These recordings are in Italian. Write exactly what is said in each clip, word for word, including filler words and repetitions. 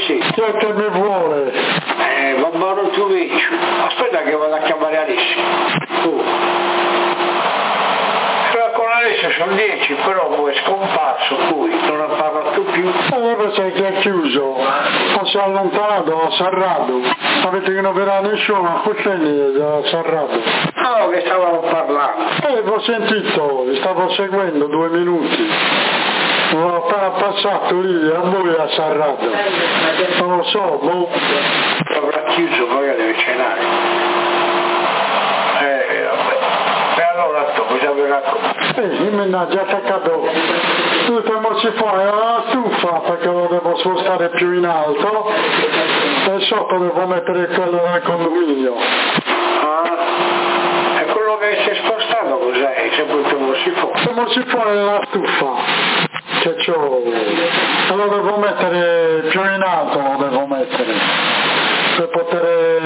sì. Chi è che mi vuole? Eh, Bambaro Tuveccio. Aspetta che vado a chiamare Alessio. Oh. Con Alessio sono dieci, però poi è scomparso, poi non ha parlato più. E allora sai che ha chiuso? O si è allontanato, ha serrato. Avete che non verrà nessuno, a Costelli ha serrato. No, che stavamo parlando. Eh, l'ho sentito, vi stavo seguendo due minuti. L'ho appena passato lì, a voi ha serrato. Non lo so, boh. Avrà chiuso, magari deve cenare. Eh, vabbè. E allora tu cosa mi racconti? Eh, mi ha già attaccato tutto il fuori alla stufa perché lo devo spostare più in alto e sotto devo mettere quello del condominio. Ah, e quello che si è spostato cos'è? È sempre il termosifone? Il termosifone nella stufa che c'ho, lo devo mettere più in alto, lo devo mettere per poter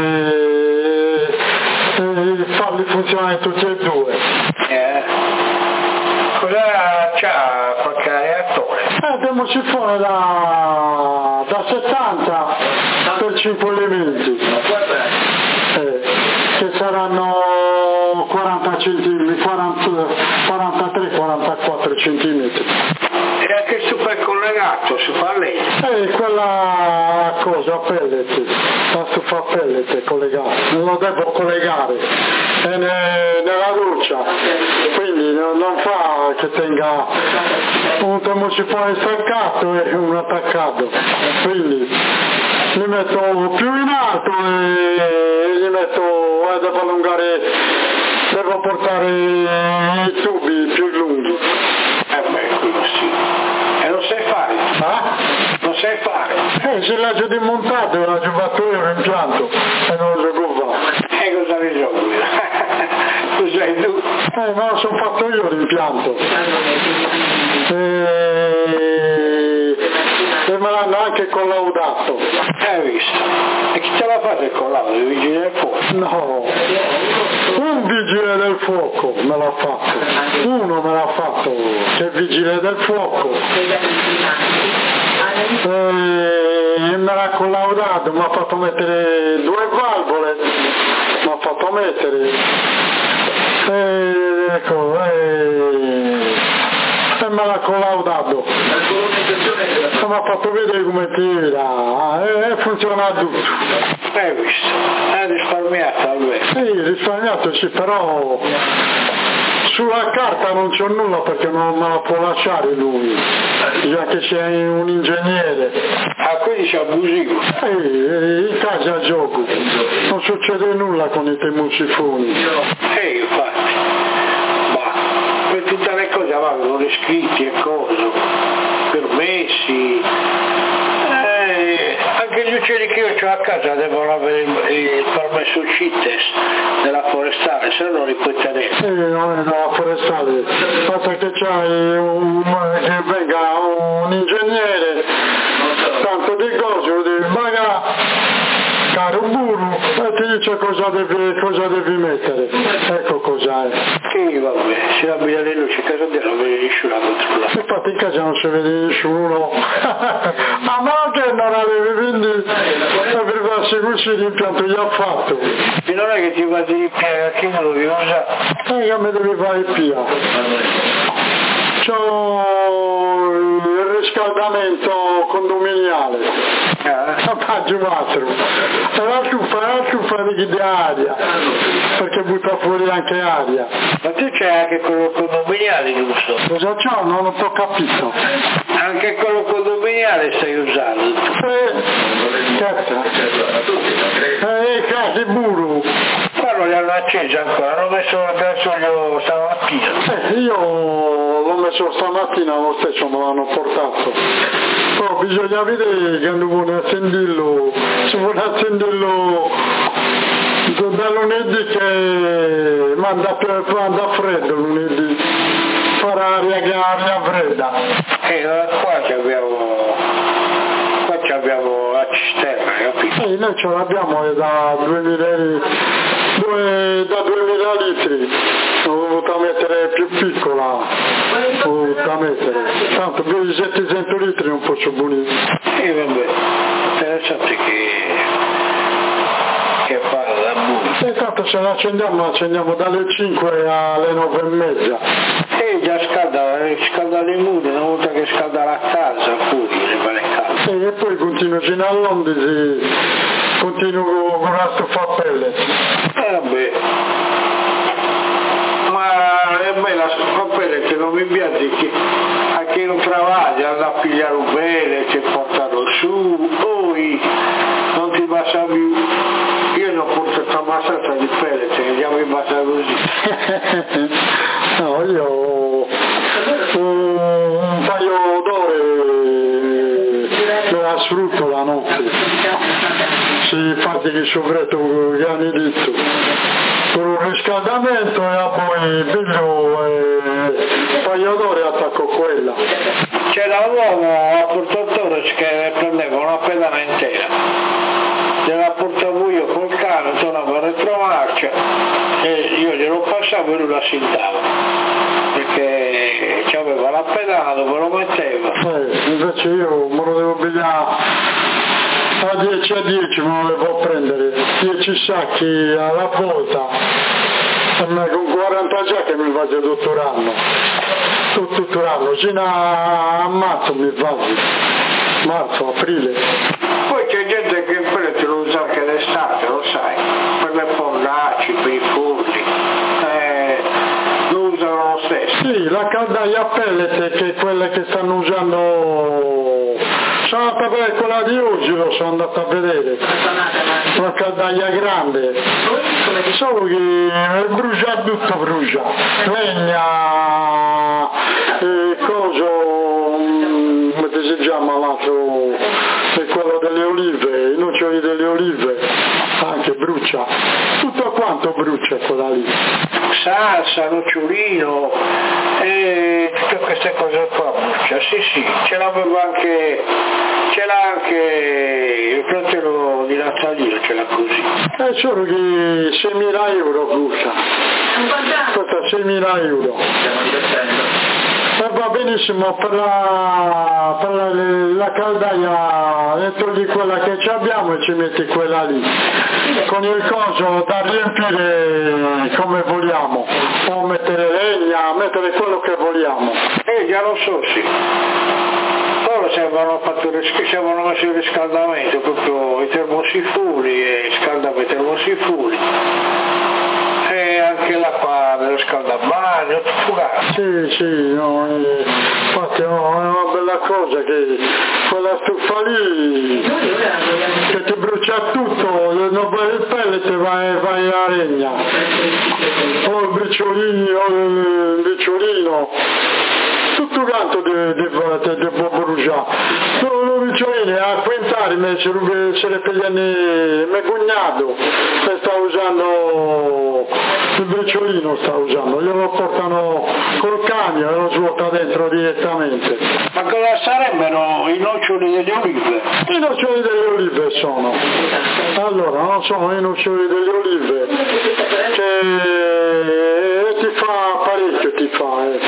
eh, farli funzionare tutti e due. Eh. Cosa c'ha qualche reattore? Eh, il termosifone da, da settanta per cinque elementi, eh, che saranno quaranta centimetri, quaranta, quarantatré quarantaquattro centimetri. E anche il super collegato si fa a legno? Eh, quella cosa a pellet, la stufa a pellet è collegata, non lo devo collegare, è ne, nella doccia, quindi non, non fa che tenga un termosifone staccato e un attaccato, quindi li metto più in alto e li metto, eh, devo allungare, devo portare i tubi più lunghi. Eh beh, quello sì. E lo sai fare? Ah? Lo sai fare? Eh, se l'ha già dimontato, l'ha già fatto io l'impianto e non lo so come fa. E cosa ne so? Cos'hai tu? Eh, ma lo sono fatto io l'impianto. E... e me l'hanno anche collaudato. Hai visto? E chi te l'ha fatto il collaudo? Il vigile del fuoco? No, un vigile del fuoco me l'ha fatto, uno me l'ha fatto, che è vigile del fuoco. E me l'ha collaudato, mi ha fatto mettere due valvole, mi ha fatto mettere, e ecco, e, e me l'ha collaudato, e mi ha fatto vedere come tira, e, e funziona tutto. Hai visto? Hai risparmiato almeno. Sì, risparmiato sì, però sulla carta non c'ho nulla perché non me la può lasciare lui, già che sei un ingegnere. Ah, quindi c'è abusivo? Sì, in casa gioco, non succede nulla con i termosifoni. Eh, infatti. Ma per tutte le cose avevano iscritti e cose, permessi. Eh, anche gli uccelli che io ho a casa devono avere il, il permesso CITES della forestale, se no li puoi tenere. Sì, non è della forestale, basta che c'hai un, che venga un ingegnere, tanto di cose, lo devi pagare, caro buru, e ti dice cosa devi, cosa devi mettere, ecco cos'è. Sì, vabbè, se abbia le luci, casa della non vede nessuno a controllare. Infatti in casa non si vede nessuno, ma no che non avevi, quindi arrivassi così l'impianto gli ha fatto. E non è che ti vado di piega, chi me lo devi usare? E io mi devi fare il pia. C'ho il riscaldamento condominiale, a Baggio quattro, e la stufa, la stufa di aria, perché butta fuori anche aria. Ma tu c'hai anche quello condominiale, giusto? Cosa c'ho? Non ho capito. Anche quello condominiale stai usando? Eh, cazzo. Eh, casi buru. Ma non li hanno accesi ancora, hanno messo il gasolio stamattina. Eh, io l'ho messo stamattina, lo stesso me l'hanno portato. Però bisogna vedere che non vuole accenderlo, se vuole accenderlo da lunedì che manda, manda freddo lunedì, farà aria, aria fredda. E eh, qua ci abbiamo, qua ci abbiamo la cisterna, capito? E noi ce l'abbiamo da due due, da duemila litri, ho dovuto mettere più piccola, ho dovuto mettere, tanto più di settecento litri non posso pulire. E vabbè, interessante che, che fa la buia. E tanto se la accendiamo, la accendiamo dalle cinque alle nove e mezza. E già scalda, scalda le mura, una volta che scalda la casa, fuori le vale calde. E poi continuo fino a Londra, continuo con la stufa a pelle. Eh vabbè, ma è bella la stufa a pelle che non mi piace che a chi non travaglia, anda a pigliare un bene, che portano su, poi non ti basta più. Io non porto questa massata di pelle, ce ne andiamo in bassa così. No, io un paio d'ore me la sfrutto la notte. Si fatti che sovretto con gli anelletto. Con un riscaldamento e poi piglio e un paio d'ore attacco quella. C'era l'uomo a Portotore che prendeva una pedana intera, gliela portavo io col cane, tornavo a retromarcia e io glielo passavo e lui la sintava, perché c'aveva la pedana dove lo metteva. Eh, invece io me lo devo pigliare a dieci a dieci, me lo devo prendere, dieci sacchi alla volta, e me con quaranta già che mi faccio tutto l'anno, tutto l'anno, fino a marzo mi faccio, marzo, aprile. Poi c'è gente che il pellet lo usa anche d'estate, lo sai, per le fornaci, per i forni, eh, lo usano lo stesso. Sì, la caldaia a pellet che quelle che stanno usando, sono andato a vedere quella di oggi, lo sono andato a vedere, una caldaia grande, solo che brucia tutto, brucia, legna, e coso, come si chiama l'altro, è quello delle olive, i noccioli delle olive, anche brucia, tutto quanto brucia quella lì. Salsa, nocciolino e tutte queste cose qua brucia, sì sì, ce l'aveva anche, ce l'ha anche il fratello di Natalino, ce l'ha così. È solo che seimila euro brucia, costa seimila euro. E va benissimo per la, per la, la caldaia, dentro di quella che ci abbiamo e ci metti quella lì, con il coso da riempire come vogliamo, o mettere legna, mettere quello che vogliamo. Eh già lo so, sì. Loro ci avevano fatto ci avevano messo il riscaldamento, proprio i termosifoni e scaldava i termosifoni. E anche l'acqua dello scaldabagno, tutto fugato. Sì, sì, no, eh, infatti no, è una bella cosa che quella stufa lì che ti brucia tutto, non vai il pellet e vai, vai a legna, o il briciolino, o il briciolino, tutto quanto deve bruciare. Solo il briciolino a quintare, se le pigliano mio cognato, e sta usando il briciolino, sta usando, glielo portano col camion e lo svuota dentro direttamente. Ma cosa sarebbero i noccioli delle olive? I noccioli delle olive sono, allora non sono i noccioli delle olive, che ti fa parecchio, ti fa, eh.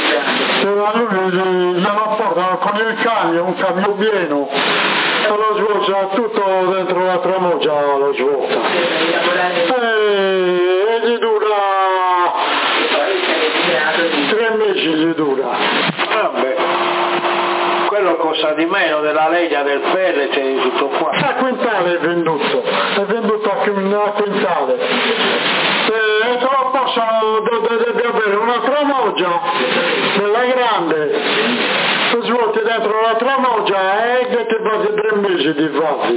Lui glielo portano con il camion, un camion pieno, e lo svuota tutto dentro la tramoggia, lo svuota. E gli dura tre mesi, gli dura. Vabbè, quello costa di meno della legna, del pellet e di tutto qua. A quintale è venduto, è venduto a quintale. E però possono, devi avere una tramoggia, bella grande, svuoti dentro la tramoggia e che ti fai tre mesi di fatti,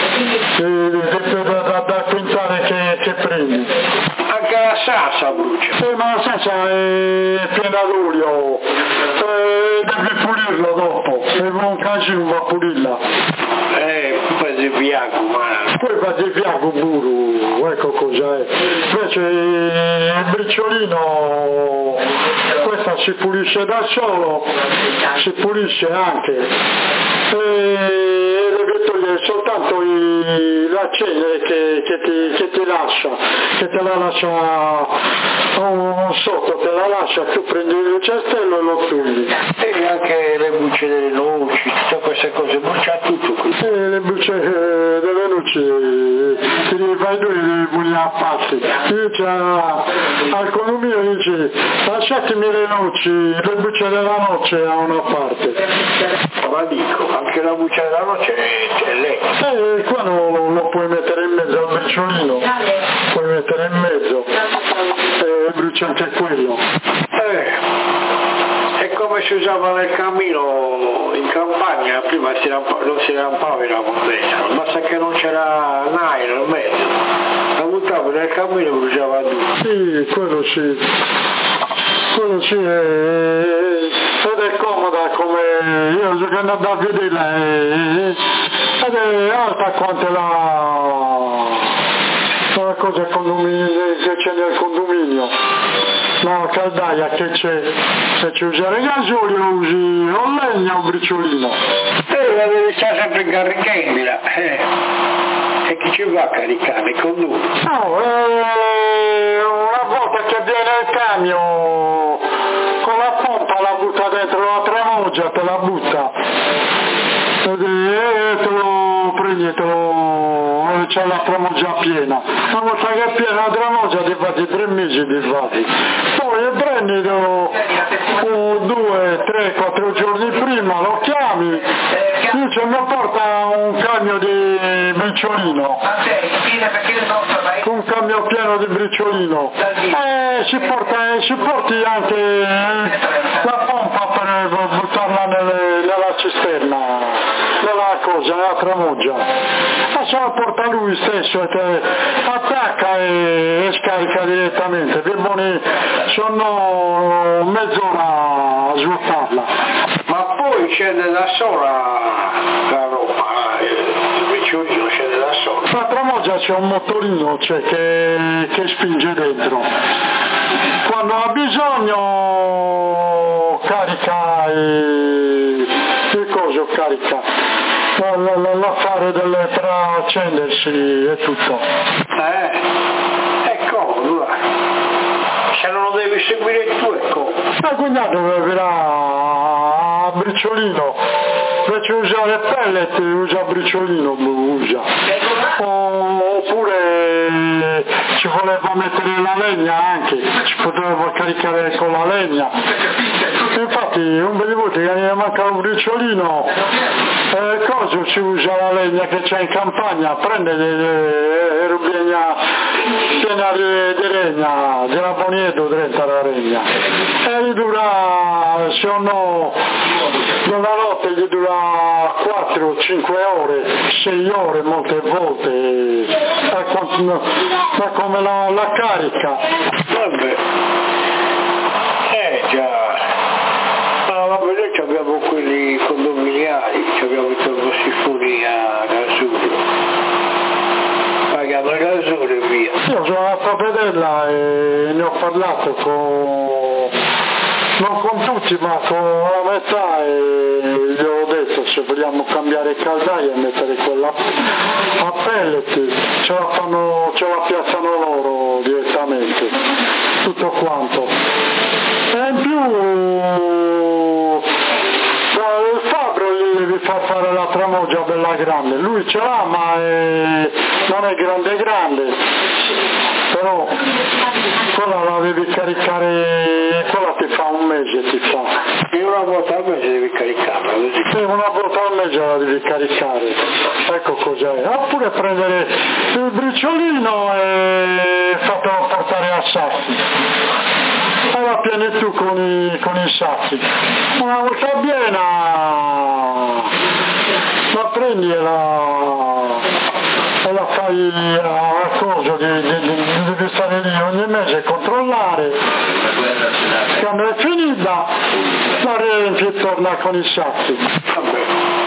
da, da quintale che, che prendi. Anche la salsa brucia. Sì, ma la salsa è piena d'olio, e devi pulirlo dopo, se non casino va a pulirla. Eh, poi di bianco, ma... Poi va di bianco buru, ecco cos'è. Invece il briciolino, questa si pulisce da solo, si pulisce anche. E deve togliere soltanto soltanto i, la cenere che, che, ti, che ti lascia, che te la lascia un sotto, te la lascia, tu prendi il cestello e lo togli. E anche le bucce delle noci, tutte queste cose, brucia tutto qui. E le bucce eh, delle noci, ti fai tu i pugni a patti. Dice al condominio, dice lasciatemi le noci, le bucce della noce a una parte. Ma dico, anche la buccia della noce è lei. E qua lo, lo puoi mettere in mezzo al briciolino, puoi mettere in mezzo e brucia anche quello. Eh, è come si usava nel cammino in campagna, prima si rampa, non si rampava la mondezza, basta che non c'era naio nel mezzo, la buttavo nel cammino e bruciava tutto. Sì, quello sì, quello sì, è, ed è comoda come io sono andato a vederla e, ed è alta quanto la, la cosa che c'è nel condominio, la caldaia che c'è, se ci usare gasoli o usi o legna o briciolino. E la devi stare sempre caricandola, eh. E chi ci va a caricare? Con lui? No, eh, una volta che viene il camion con la pompa la butta dentro la tramoggia, te la butta e te lo prendi, te lo c'è la tramoggia piena. Una volta che è piena la tramoggia ti fatti tre mesi di fatti. Poi prendi lo, un, due, tre, quattro giorni prima, lo chiami, dice mi porta un camion di briciolino, un camion pieno di briciolino, e ci, porta, ci porti anche la pompa per buttarla nelle, nella cisterna, nella cosa, nella tramoggia, e se la porta lui stesso e te attacca e, e scarica direttamente, per buoni sono mezz'ora a svuotarla. Ma poi scende da sola la roba, il briciolino scende da sola. La tramoggia c'è un motorino, cioè, che, che spinge dentro. Quando ha bisogno carica il, il coso, carica l'affare delle, per accendersi e tutto. Eh, è comodo, dai. Se non lo devi seguire tu è comodo. Ma cognato verrà a briciolino, invece usare pellet usa briciolino, usa. Oppure ci voleva mettere la legna anche, ci poteva caricare con la legna. Infatti un bel voto che mi manca un briciolino, eh, cosa ci usa la legna che c'è in campagna, prende e rubegna piena di legna, della bonieto dentro la legna. E gli dura, se no, nella notte gli dura quattro cinque ore, sei ore molte volte, da come la, la carica. Vabbè, eh già. Vabbè, noi abbiamo quelli condominiali, abbiamo i turbosifoni a gasolio, paghiamo il gasolio e via. Io sono andato a vederla e ne ho parlato con, non con tutti ma con la metà, e gli ho detto se vogliamo cambiare caldaia e mettere quella a pellet, ce la fanno, ce la piazzano loro direttamente, tutto quanto. E in più il fabbro gli devi far fare la tramoggia bella grande, lui ce l'ha ma è, non è grande grande, però quella la devi caricare, quella ti fa un mese, ti fa. E una volta al mese devi caricarla, così. Sì, una volta al mese la devi caricare, ecco cos'è. Oppure prendere il briciolino e fatelo portare a sacchi. E la pieni tu con i, con i sacchi. Una volta piena la prendi e la, e la fai a cosa, di, di, di, devi stare lì ogni mese a controllare. Quando è finita la riempi e torna con i sacchi. Vabbè.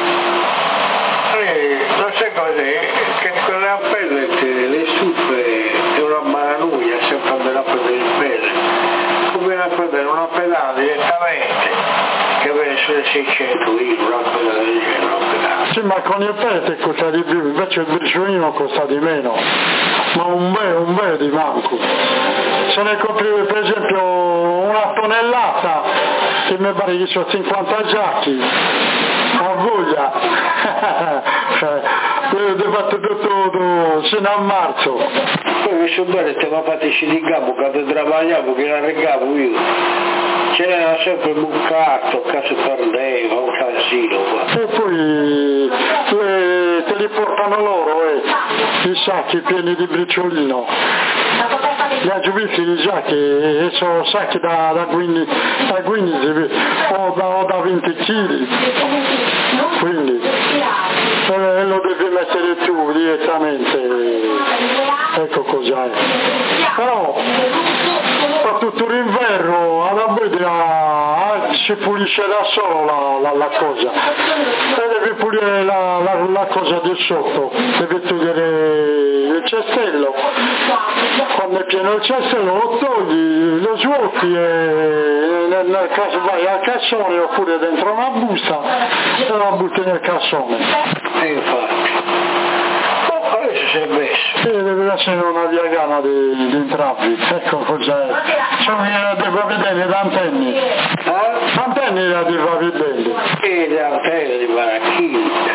Eh, non sai cos'è? Che quelle a pellet, le stufe, è una maranuglia, sempre andare a prendere il pellet. Viene a prendere una pedale direttamente che viene sulle seicento lì, una pedale di genere, una pedale. Sì, sì, ma con il pete costa di più, invece il briciolino costa di meno, ma un bel, un bel di manco. Se ne compri per esempio una tonnellata, che mi pare che sono cinquanta giacchi, a voglia, cioè, devo fare tutto sino a marzo. Poi mi sono bene, te mi fate di capo, quando travagliavo, che la regavo io, c'era sempre bucato, caso perdeva, un casino qua. E poi le, te li portano loro, eh, i sacchi pieni di briciolino. Li ha già visti i sacchi, sono sacchi da, da quindici, da quindici o, da, o da venti chili, quindi eh, lo devi mettere tu direttamente, ecco cos'è. Però per tutto l'inverno alla Budria si pulisce da solo la, la, la cosa, e devi pulire la, la, la cosa di sotto, devi togliere il cestello, quando è pieno il cestello lo togli, lo svuoti e nel, nel caso vai al cassone oppure dentro una busta e la butti nel cassone. E infatti, oh, adesso si è messo. E deve essere una diagana di, di entrambi, ecco cos'è. Cioè devo vedere le antenni. Eh? Antenni la devo vedere. E le antenne di Baracchina.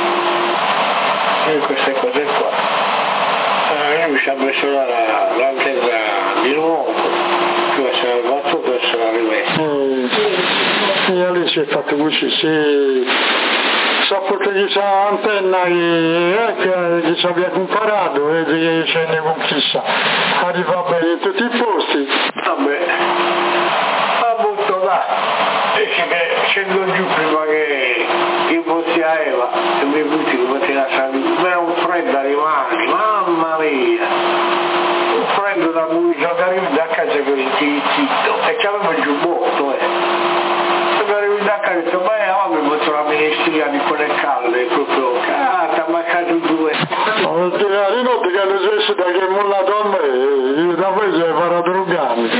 E queste cose qua. Io mi ci ha messo la, l'antenna di nuovo, che se l'ha fatto per se l'ha rimessa. E lì si è fatto così, si sapevo che c'è l'antenna che, che, che ci aveva comparato e che scende con chissà, arriva bene in tutti i posti. Vabbè, ha butto là, dice che scendo giù prima che io fossi a Eva e mi butti come te la salita, ma è un freddo rimane, mamma mia, un freddo da cui sono arrivato da casa con il zitto e c'avevo il giubbotto, eh. Sono arrivato da casa e ho detto, ma io avevo fatto la ministria di quelle calde, proprio, cata, ma caso due. Ma di notte che hanno svesso da che è mollato a me, io da poi si è parato rugani.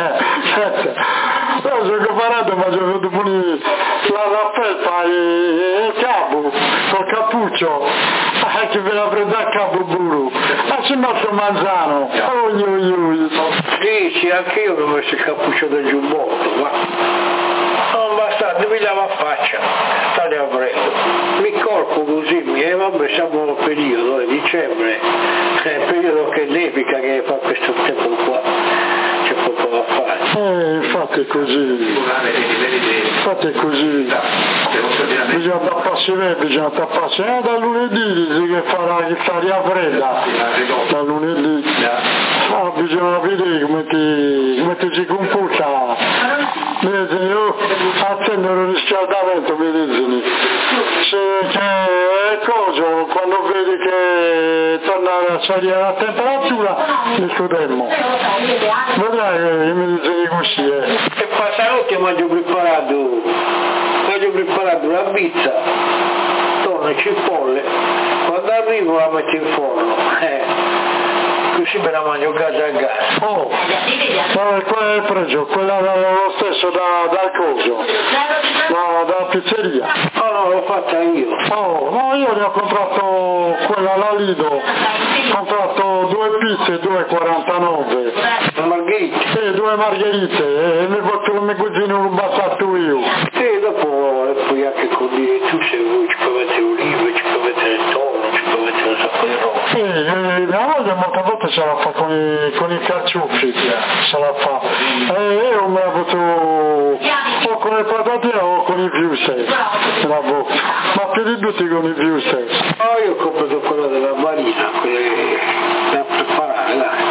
Però sono comparato ma ci ho fatto pure la, la felpa e il capo, col cappuccio, eh, che ve la prende a capo buru. Ma c'è il nostro manzano, oi oi oi. Sì, sì, anche io avevo messo il cappuccio del giubbotto, ma non basta, mi dava faccia, stare a freddo. Mi corpo così, mi eh, vabbè, siamo nel periodo, è dicembre, è il periodo che nevica che fa questo tempo qua, c'è poco da fare. Eh, infatti è così, infatti è così, bisogna tapparsi bene, bisogna tapparsi, eh, da lunedì dice che farà che faria fredda, da lunedì, ah, bisogna vedere come ti, come ti si comporta, vedi, io accendo il riscaldamento, mi dicono, se che è cosa, quando vedi che torna a salire la temperatura, discutemmo, vedrai che mi dicono così, eh. E pasanotte mi ho preparato, mi ho preparato la pizza, tonno e cipolle, quando arrivo la metto in forno, eh. Così me la mangio casa a casa. Oh, ma qual è il prezzo? Quella lo stesso da, dal coso, da, dalla pizzeria? No, no, l'ho fatta io. Oh, no, io ne ho comprato quella alla Lido, ho comprato due pizze, due e quarantanove. Margherite? Sì, due margherite, e mi faccio come cucino un bassato io. E dopo, e poi anche con dire, tu se vuoi ci puoi mettere olive, ci puoi mettere il tonno, ci puoi mettere un sacco di roba. Sì, eh, mia moglie molte volte se la fa con i, con i carcioffi, se la fa. E io me la faccio o con le patatine o con i fiuste, la bocca. Ma più di tutti con i fiuste. Oh, io ho comprato quella della marina, quella da preparare, dai.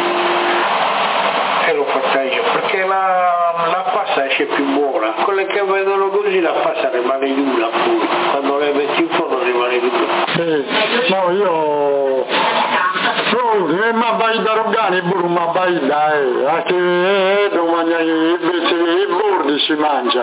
E l'ho fatta io, perché la, la pasta esce più buona. Quelle che vedono così la pasta rimane dura poi, quando le metti in forno rimane dura. Sì, no, io... Eh, ma vai da Rogani, burro, ma vai da, eh, anche eh, domani invece i bordi si mangia.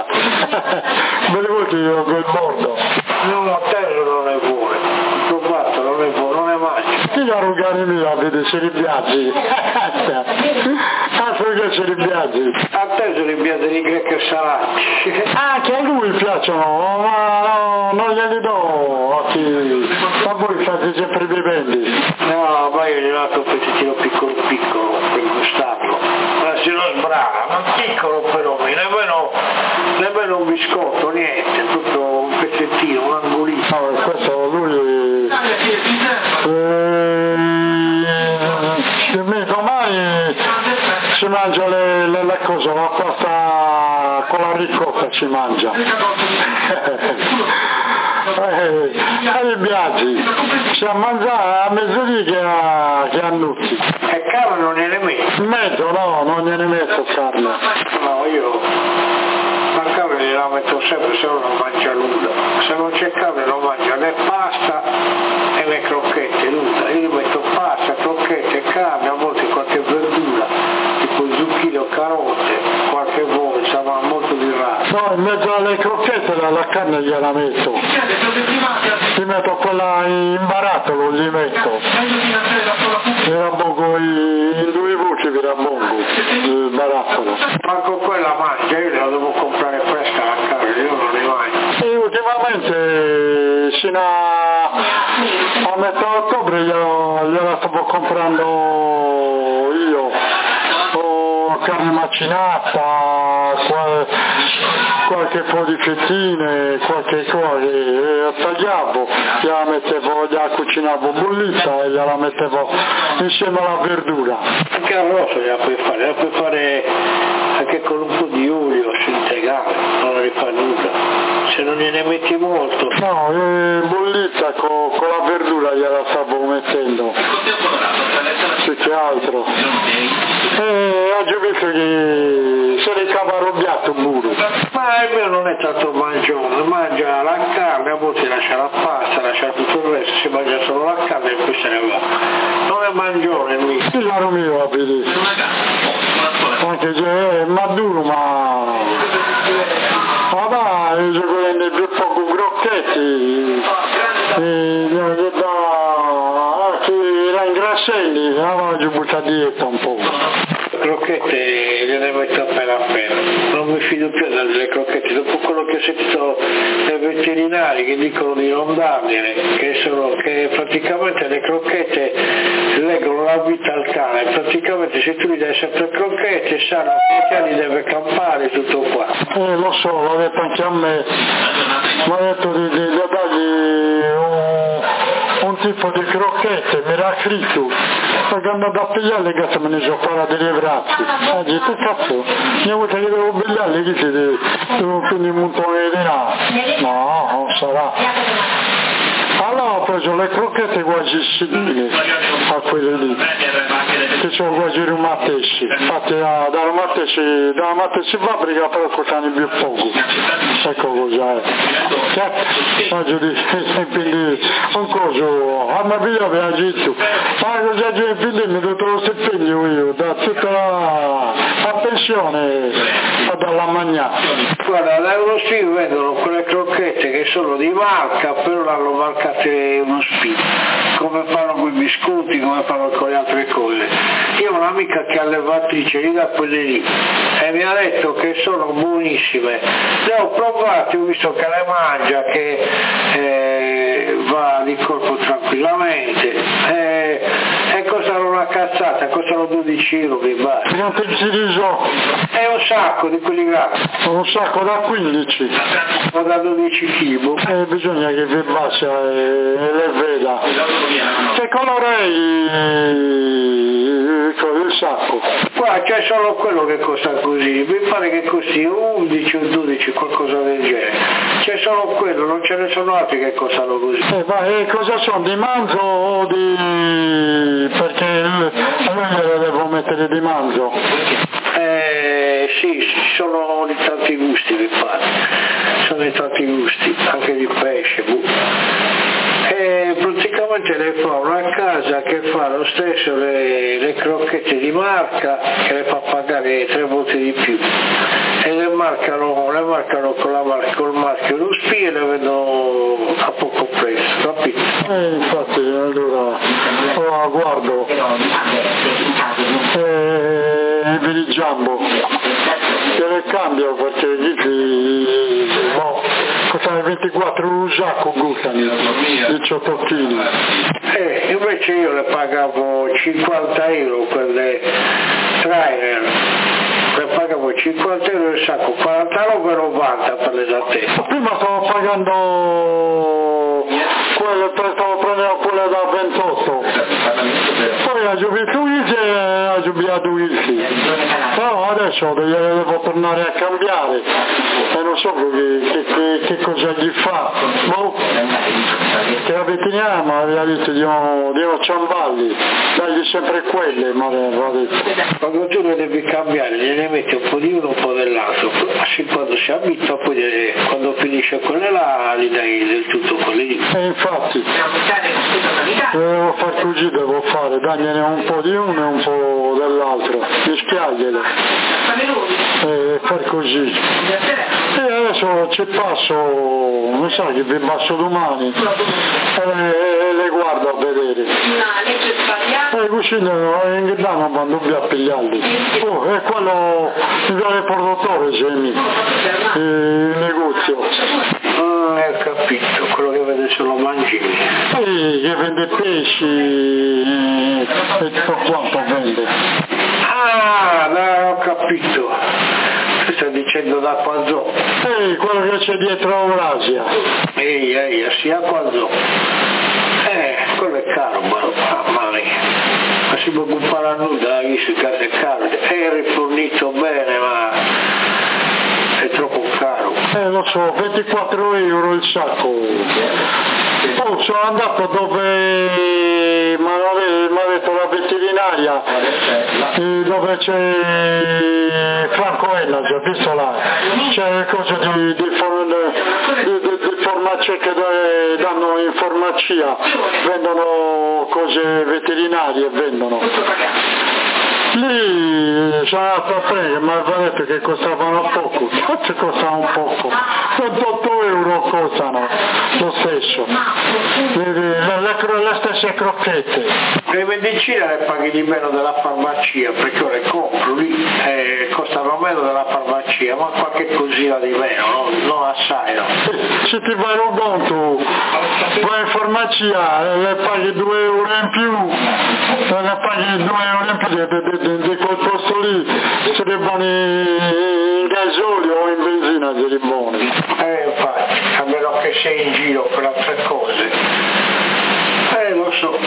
Ve volte io quel bordo. No, a terra non è buono, l'ho fatto, non è buono, non è mangio. Chi da Rogani mi la vede se li piace? Ah poi c'è i Biagi. A te sono i Biagi di Greco Salati. Ah, che a lui piacciono, ma no, non glieli do, chi... ma voi fate sempre i bevendi. No, ma io gli ho dato un pezzettino piccolo piccolo per gustarlo. Ma se lo sbrana, ma piccolo però, nemmeno, nemmeno un biscotto, niente, tutto un pezzettino, un angolino. No, questo lui... Eh, domani si mangia le, le, le cose, la pasta con la ricotta si mangia. Eh, ai Biagi, si a mangiare a mezzodì che a, che a Nucchi. E carne non gliene metto? In mezzo no, non gliene metto carne. No, io la carne gliela metto sempre, se no non mangia nulla. Se non c'è carne non mangia né pasta e né crocchette, nulla. Io gli metto pasta, crocchette, carne, a volte qualche verdura, tipo zucchine o carote, qualche volta, ma molto di raro. No, in mezzo alle crocchette la, la carne gliela metto. Gli metto quella in barattolo, gli metto. Mi rabbongo in due voci, vi rabbongo il barattolo. Manco quella mangia, io la devo comprare fresca la carne, io non ne mangio. E ultimamente fino a, a metà ottobre io, io la stavo comprando io. O carne macinata, qual, qualche po' di fettine, qualche cosa, e tagliavo, gliela mettevo, gliela cucinavo bollita e gliela mettevo insieme alla verdura. Anche l'arrosto gliela puoi fare, la puoi fare anche con un po' di olio integrale, non ne fa nulla, se non gliene metti molto. No, eh, bollita con, con la verdura gliela stavo mettendo, più che altro. E oggi ho visto che se ne cava arrabbiato un muro. Ma il mio non è tanto mangione, mangia la carne, a volte lascia la pasta, lascia tutto il resto, si mangia solo la carne e poi se ne va. Non è mangione il mio. Il laro mio, vedi. Anche se è maduro, ma... Ma va, io gioco nei più poco crocchetti. E da... che era in grasselli, allora ci butta dietro un po'. Crocchette gliene metto appena appena, non mi fido più delle crocchette, dopo quello che ho sentito dai veterinari che dicono di non dargliene, che, sono, che praticamente le crocchette leggono la vita al cane, praticamente se tu gli dai sempre crocchette sanno che il cane deve campare tutto qua. Eh lo so, l'ho detto anche a me, mi ha detto di, di, di dargli un, un tipo di crocchette, mi era scritto, perché andavo a pigliare che me ne sono parati dei bracci. Ha detto cazzo, mi ha avuto che devo pigliare che si deve, devo prendere un montone di denaro. No, non sarà. Allora ho preso le crocchette quasi simili a quelle lì, che sono quasi rumatessi, infatti da, da rumatessi, da rumatessi fabbrica però costano più poco, ecco cos'è. Certo, quindi un coso, a me via aveva detto, ma cosa c'è quindi mi do lo stipendio io, da tutta la, la pensione dalla mangiare. Guarda, da uno spino vendono quelle crocchette che sono di marca, però l'hanno marcate uno spino, come fanno con i biscotti, come fanno con le altre cose. Io ho un'amica che è allevatrice lì da quelle lì e mi ha detto che sono buonissime. Le ho provate, ho visto che le mangia, che eh, va di corpo tranquillamente eh, e costano una cazzata, costano dodici euro che basta. Quanto ci riso? È un sacco di quelli grandi. Un sacco da quindici. O da dodici chili. Eh, bisogna che vi basta e, e le veda. Che colore è il, il sacco? Qua c'è solo quello che costa così, mi pare che costi undici o dodici, qualcosa del genere. C'è solo quello, non ce ne sono altri che costano così. Eh, ma eh, cosa sono? Di manzo o di... perché a lui glielo devo mettere di manzo? Eh sì, ci sono di tanti gusti mi pare, sono di tanti gusti, anche di pesce. E praticamente lei fa una casa che fa lo stesso le, le crocchette di marca, che le fa pagare tre volte di più e le marcano, le marcano con la marca, col marchio lo spie e le vendono a poco prezzo, capito? Eh, infatti allora oh, guardo eh, vi Giambo, gliele cambio perché gli boh, costano ventiquattro euro giacco gustano, diciotto chili. Eh, invece io le pagavo cinquanta euro quelle trainer, le pagavo cinquanta euro il sacco, quarantanove e novanta per l'esattezza. Prima stavo pagando quelle, stavo prendendo quelle da ventotto, poi la giubituisi e la giubiatuisi, però adesso le devo tornare a cambiare e non so che, che, che, che cosa gli fa, boh, che la veterinaria mi aveva detto di non, di non ciamballi, dagli sempre quelle, mi aveva detto. Quando tu le devi cambiare gliene metti un po' di uno un po' dell'altro, così quando si abitua poi gliene, quando finisce quelle là li dai del tutto quelle lì. E infatti devo far così, devo fare, dagliene un po' di uno e un po' dell'altro, mischiargliele e far così. E adesso ci passo, non so che vi passo domani e le guardo a vedere. E cucino in che danno quando vi a pigliarli. Oh, è quello il produttore Gemi, il negozio. Ah, ho capito, quello che vede solo mangimi. Sì, che vende pesci e tutto quanto vende. Ah, no, ho capito. Tu stai dicendo da Quanzò. Sì, quello che c'è dietro Eurasia. Ehi, ehi, sia Quanzò. Eh, quello è caro, ma mamma mia. Ma si può comprare nulla, visto che è caro. È rifornito bene, ma è troppo caro. Eh, lo so, ventiquattro euro il sacco. Oh, sono andato dove mi ha detto la veterinaria, dove c'è Franco Ella, già visto là, c'è cose di, di, di, di, di farmacia che danno in farmacia, vendono cose veterinarie, vendono. Lì sono andato a prendere, mi aveva detto che costavano poco, cazzo costano poco, ventotto euro costano lo stesso, le, le, le, le stesse crocchette. Le medicine le paghi di meno della farmacia, perché io le compro lì, eh, costano meno della farmacia, ma qualche cosina di meno, no? Non assai, no? Se ti vai lo conto, vai in farmacia, le paghi due euro in più, le paghi due euro in più di, di, di quel posto lì, se li buoni in gasolio o in benzina, se li buoni. Eh, infatti, a meno che sei in giro per altre cose. Eh, lo so.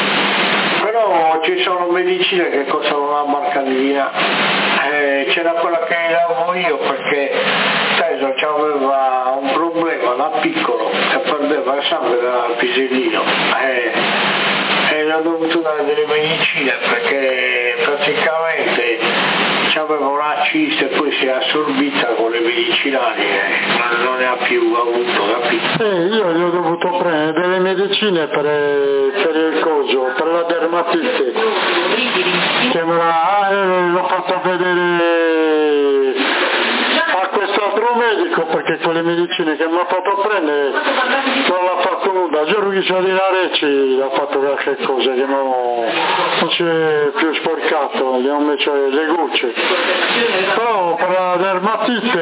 Però ci sono medicine che costano una marca di vina. Eh, c'era quella che davo io perché Teso aveva un problema da piccolo e perdeva il sangue dal pisellino. Eh, e ho dovuto dare delle medicine perché praticamente aveva una cista e poi si è assorbita con le medicinali e non ne ha più avuto, capito? Eh, io gli ho dovuto prendere delle medicine per, per il coso, per la dermatite, che me la, eh, l'ho fatto vedere a quest'altro medico perché con le medicine che mi ha fatto prendere non l'ha fatto nulla, giuro che c'è di Larecci ha fatto qualche cosa che non, non si è più sporcato, gli ho messo le gocce, però per la dermatite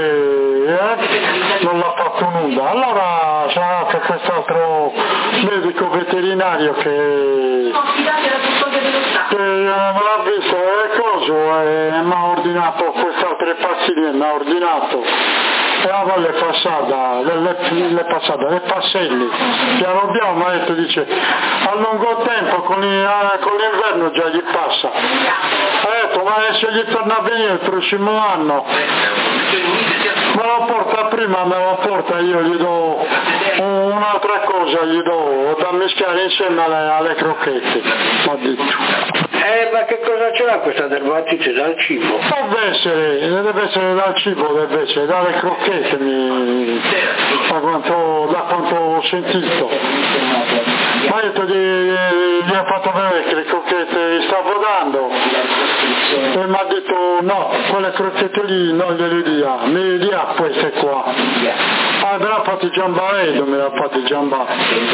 eh, non l'ha fatto nulla, allora c'è andato quest'altro medico veterinario che, che non l'ha visto e coso e mi ha ordinato quest'altre pastiglie, mi ha ordinato e la valle passata, le, le, le passate, le passelli, piano piano mi ha detto, dice, a lungo tempo con, il, con l'inverno già gli passa, ha detto, ma se gli torna a venire il prossimo anno, me lo porta prima, me lo porta, io gli do un'altra cosa, gli do da mischiare insieme alle, alle crocchette, mi ha detto. Eh, ma che cosa c'era questa dermatite dal cibo? Deve essere, deve essere dal cibo, deve essere, dalle crocchette, mi, da, quanto, da quanto ho sentito. Mi ha detto, gli, gli ha fatto vedere che le crocchette gli stavo dando e mi ha detto no, quelle crocchette lì non gliele dia, me le dia queste qua. Ah, me l'ha fatto giambaredo, me l'ha fatto giambare.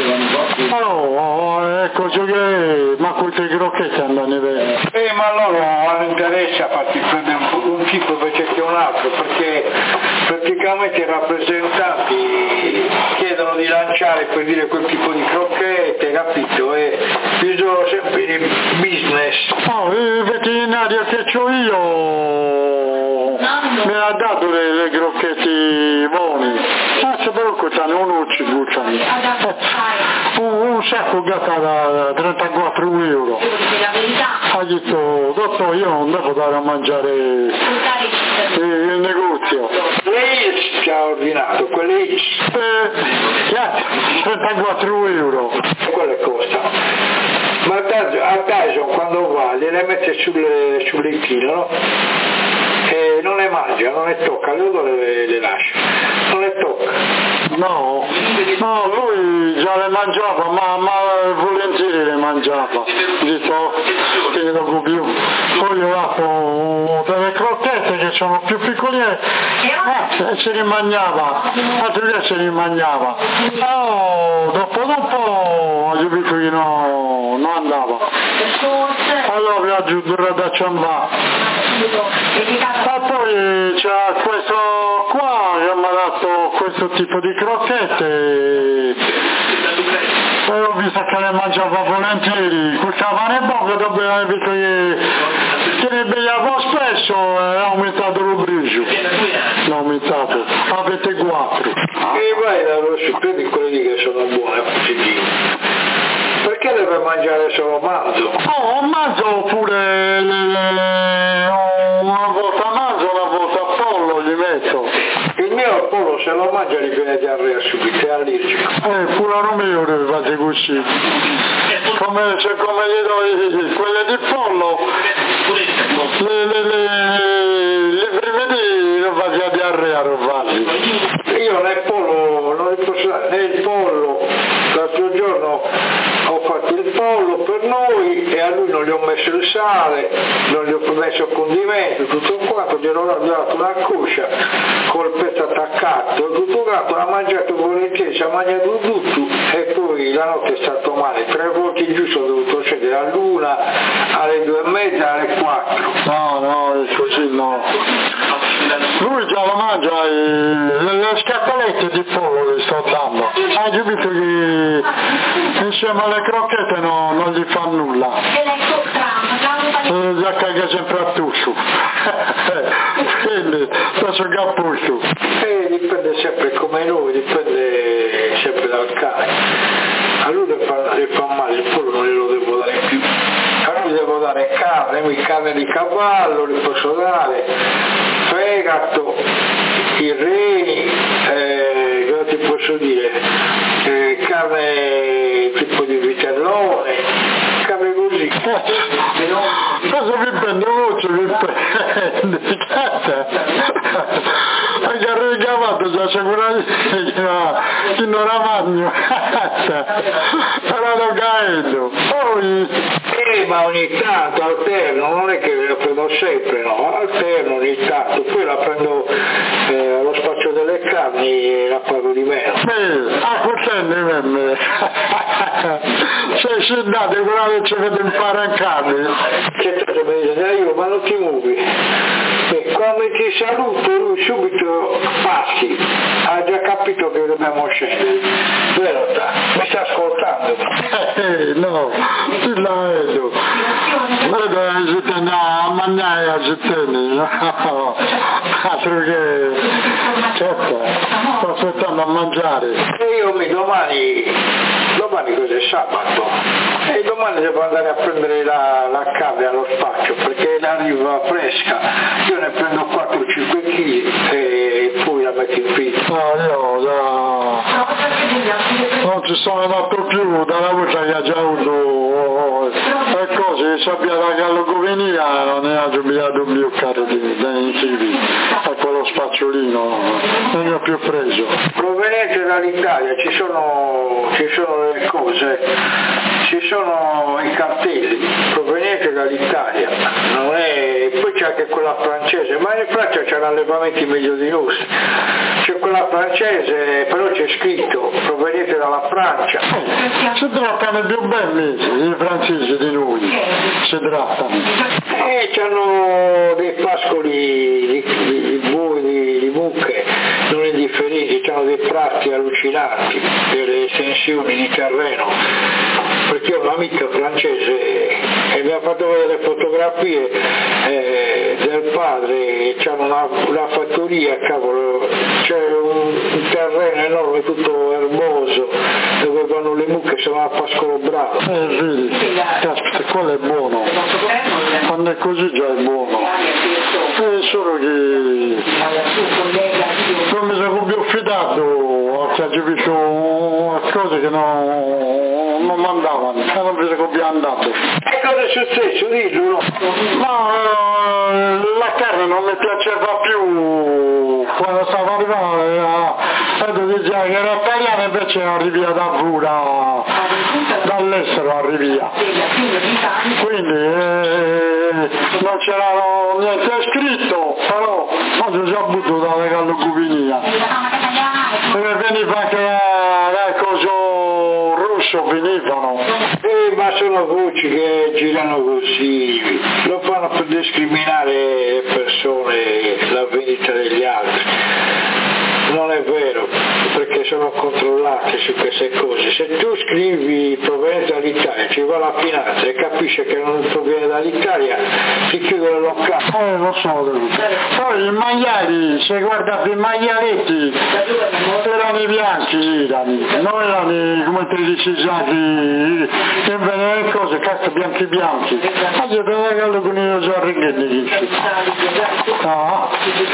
Oh, oh, ecco, che, ma queste crocchette andano bene. Eh, ma loro hanno interesse a farti prendere un, schifo invece che un altro, perché praticamente i rappresentanti chiedono di lanciare, per dire, quel tipo di crocchette, capito? E bisogna sempre il business. No, il veterinario che c'ho io mi ha dato le, le crocchette buone. Ah, se però costano uno ci bucciano. Un, un sacco gatta da trentaquattro euro. Ha detto, dottore, io non devo dare a mangiare il negozio. Lei ci ha ordinato, quelle X. Eh, trentaquattro euro. E quelle costano. Ma a Tyson quando va le mette sulle, sulle chine, no? E non le mangia, non le tocca, le odore le, le lascia, non le tocca. No, no, lui già le mangiava, ma, ma volentieri le mangiava, detto che ne dopo più. Poi ho dato delle crocchette che sono più piccoline, ah, e se li mangiava, altri se li mangiava. Oh, dopo dopo ho capito che no, non andava. Allora mi ha aggiunto da ciambà. E poi c'è questo qua che mi ha dato questo tipo di crocchette. Poi ho visto che le mangiava volentieri, costava poco, dopo ho visto che, che ne beviamo spesso e ha aumentato il brigio. L'ha aumentato, a ventiquattro. E vai da rosso, credi quelli che sono buone, positivi. Perché deve mangiare solo manzo? Oh, manzo oppure le, le, una volta manzo, una volta pollo gli metto. Il mio pollo se lo mangia gli viene diarrea subito, è allergico. Eh, pure a mio deve fare così. Come, cioè, come gli do quelle di pollo, le, le, le, le prime di non faccia diarrea, non faccio. Io nel pollo, non ne posso dare, nel pollo, l'altro giorno ho fatto il pollo per noi e a lui non gli ho messo il sale, non gli ho messo il condimento, tutto quanto, gli ho dato una coscia col petto attaccato, tutto quanto, l'ha mangiato volentieri, ci ha mangiato tutto e poi la notte è stato male, tre volte in giù sono dovuto scendere all'una, alle due e mezza, alle quattro. No, no, è così no. Lui già lo mangia, le, le scatolette di pollo gli sto dando. Hai capito che insieme alle crocchette no, non gli fa nulla. E già caga sempre a tuscio. Quindi, faccio cappuccio. E dipende sempre come noi, dipende sempre dal cane. A lui le fa, le fa male, il pollo non glielo devo dare più. A lui devo dare carne, carne di cavallo, le posso dare, fegato, i reni, eh, cosa ti posso dire, eh, carne tipo di vitellone, carne così. Cosa mi prende voce, mi prende, anche arrivato già sicuramente che non era magno, era lo gaedo. Poi... Eh, ma ogni tanto alterno, non è che la prendo sempre, no, alterno ogni tanto, poi la prendo eh, allo spazio delle carni e la pago di meno. Eh, a contende me. Sei scendato, quella che ci vede fare in carne. Che te mi dice, io, ma non ti muovi. E quando ti saluto lui subito passi, ha già capito che dobbiamo scendere. Vero, mi sta ascoltando? Eh, no, ti la vedo. Vedo che no, a mangiare a zittene, no, altro che, certo, sto aspettando a mangiare. E io mi domani, domani cos'è sabato, e domani devo andare a prendere la, la carne allo spaccio, perché l'arriva fresca, io ne prendo quattro o cinque chili e poi la metto in frigo. No, io da... non ci sono andato più, dalla voce che ha già avuto e cose, sappia la gallogovenia non ne ha giubilato un mio caro di chili, a quello spazziolino non ne ho più preso. Proveniente dall'Italia ci sono, ci sono le cose, ci sono i cartelli, proveniente dall'Italia, non è, poi c'è c'è anche quella francese, ma in Francia c'hanno allevamenti meglio di noi. C'è quella francese, però c'è scritto proveniente dalla Francia. Eh, si trattano più belli i francesi di noi, si trattano. E c'hanno dei pascoli di, di, di bue, di, di mucche non indifferenti, c'hanno dei prati allucinanti, delle estensioni di terreno, perché ho un'amica francese e mi ha fatto vedere fotografie eh, del padre, c'hanno una, una fattoria, cavolo, c'è un, un terreno enorme tutto erboso dove vanno le mucche, sono a pascolo bravo. Eh vedi, caspita, quello è buono, quando è così già è buono, è solo che non mi sono più fidato a visto cose che non, non mandavano, e non mi sono più andato. E cosa è successo? Dillo, no? Ma la carne non mi piaceva più quando stavo arrivando, e tu diceva che era italiana, invece arrivi da Vura, dall'estero arrivi. Quindi eh, non c'era niente scritto, però quando si è avuto dalle gallocupinia e veniva anche dal coso russo, venivano. Eh, ma sono voci che girano così, lo fanno per discriminare le persone, la vendita degli altri. Non è vero, perché sono controllati su queste cose. Se tu scrivi proveniente dall'Italia, ci va la finanza e capisce che non proviene dall'Italia, ti chiude il locale. Eh, lo so. Poi i maiali, se guardate i maialetti, erano i bianchi, erano, non erano come te dici già, che venivano cose, cazzo, bianchi bianchi. Ma io te lo regalo con io già righetti. No.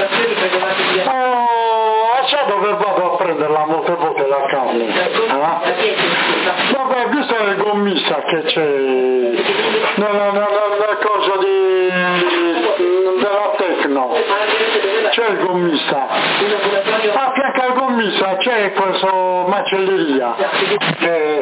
So dove vado a prenderla molte volte la carne, eh? Vabbè, visto il gommista che c'è nella, nella, nella cosa di, della Tecno, c'è il gommista, a fianco al gommista c'è questa macelleria. Eh,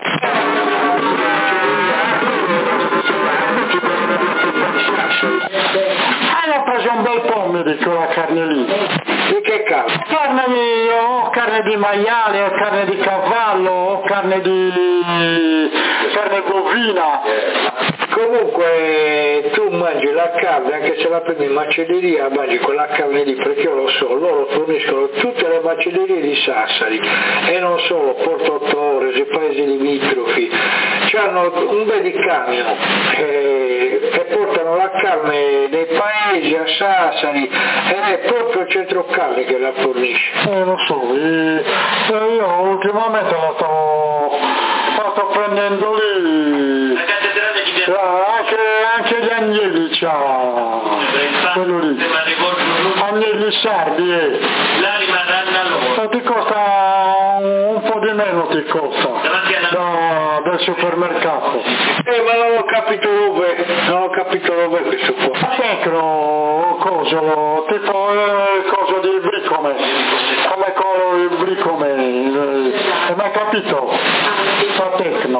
hanno preso un bel po', mi dico, la carne lì. Di che carne? Carne di, o carne di maiale, o carne di cavallo, o carne di carne bovina. Comunque tu mangi la carne, anche se la prendi in macelleria, mangi quella carne lì, perché io lo so, loro forniscono tutte le macellerie di Sassari e non solo, Porto Torres, i paesi limitrofi, hanno un bel di camion eh, e portano la carne dei paesi a Sassari ed è proprio il centro carne che la fornisce. Eh lo so, e, e io ultimamente la sto, la sto prendendo lì. Anche, anche gli agnelli c'ha, quello lì, agnelli sardi, eh. E ti costa un, un po' di meno, ti costa, da, dal supermercato. Eh, ma non ho capito dove, non ho capito dove questo qua. Tecno, coso, tipo eh, coso di bricome, come quello il bricome, eh, hai mai capito? Fa Tecno.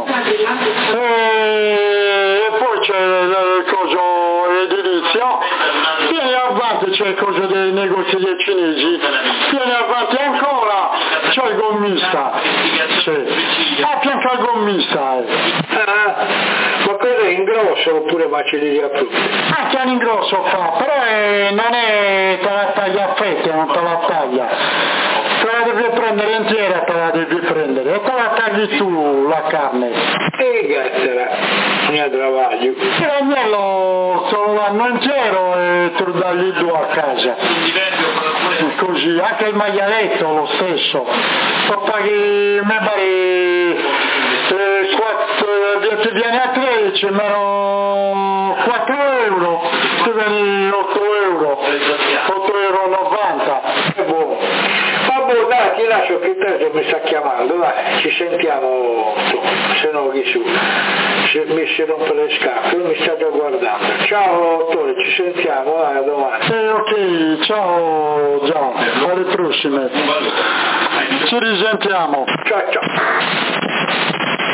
E poi c'è il coso edilizio, vieni avanti, c'è il coso dei negozi dei cinesi, vieni avanti ancora, c'è il gommista, sì. A fianco al gommista. Eh. Ah, ma quello è in grosso oppure macelleria proprio? Anche in grosso fa, però è, non è, te la taglia a fette, non te la taglia. Te la devi prendere intera, te la devi prendere, e te la tagli tu la carne. E gattera, mia travaglio. E l'agnello solo l'anno intero e tu dagli due a casa. Così, anche il maialetto lo stesso. Tu paghi, mi pare, eh, quattro, ti viene a tredici, meno quattro euro, ti viene otto euro, otto euro e novanta. È buono. Vabbè, dai, ti lascio che il terzo mi sta chiamando, dai, ci sentiamo, se no chi su, se mi si rompe le scarpe, lui mi sta già guardando. Ciao dottore, ci sentiamo, dai, a domani. Eh, ok, ciao Gian, alle prossime. Ci risentiamo. Ciao ciao.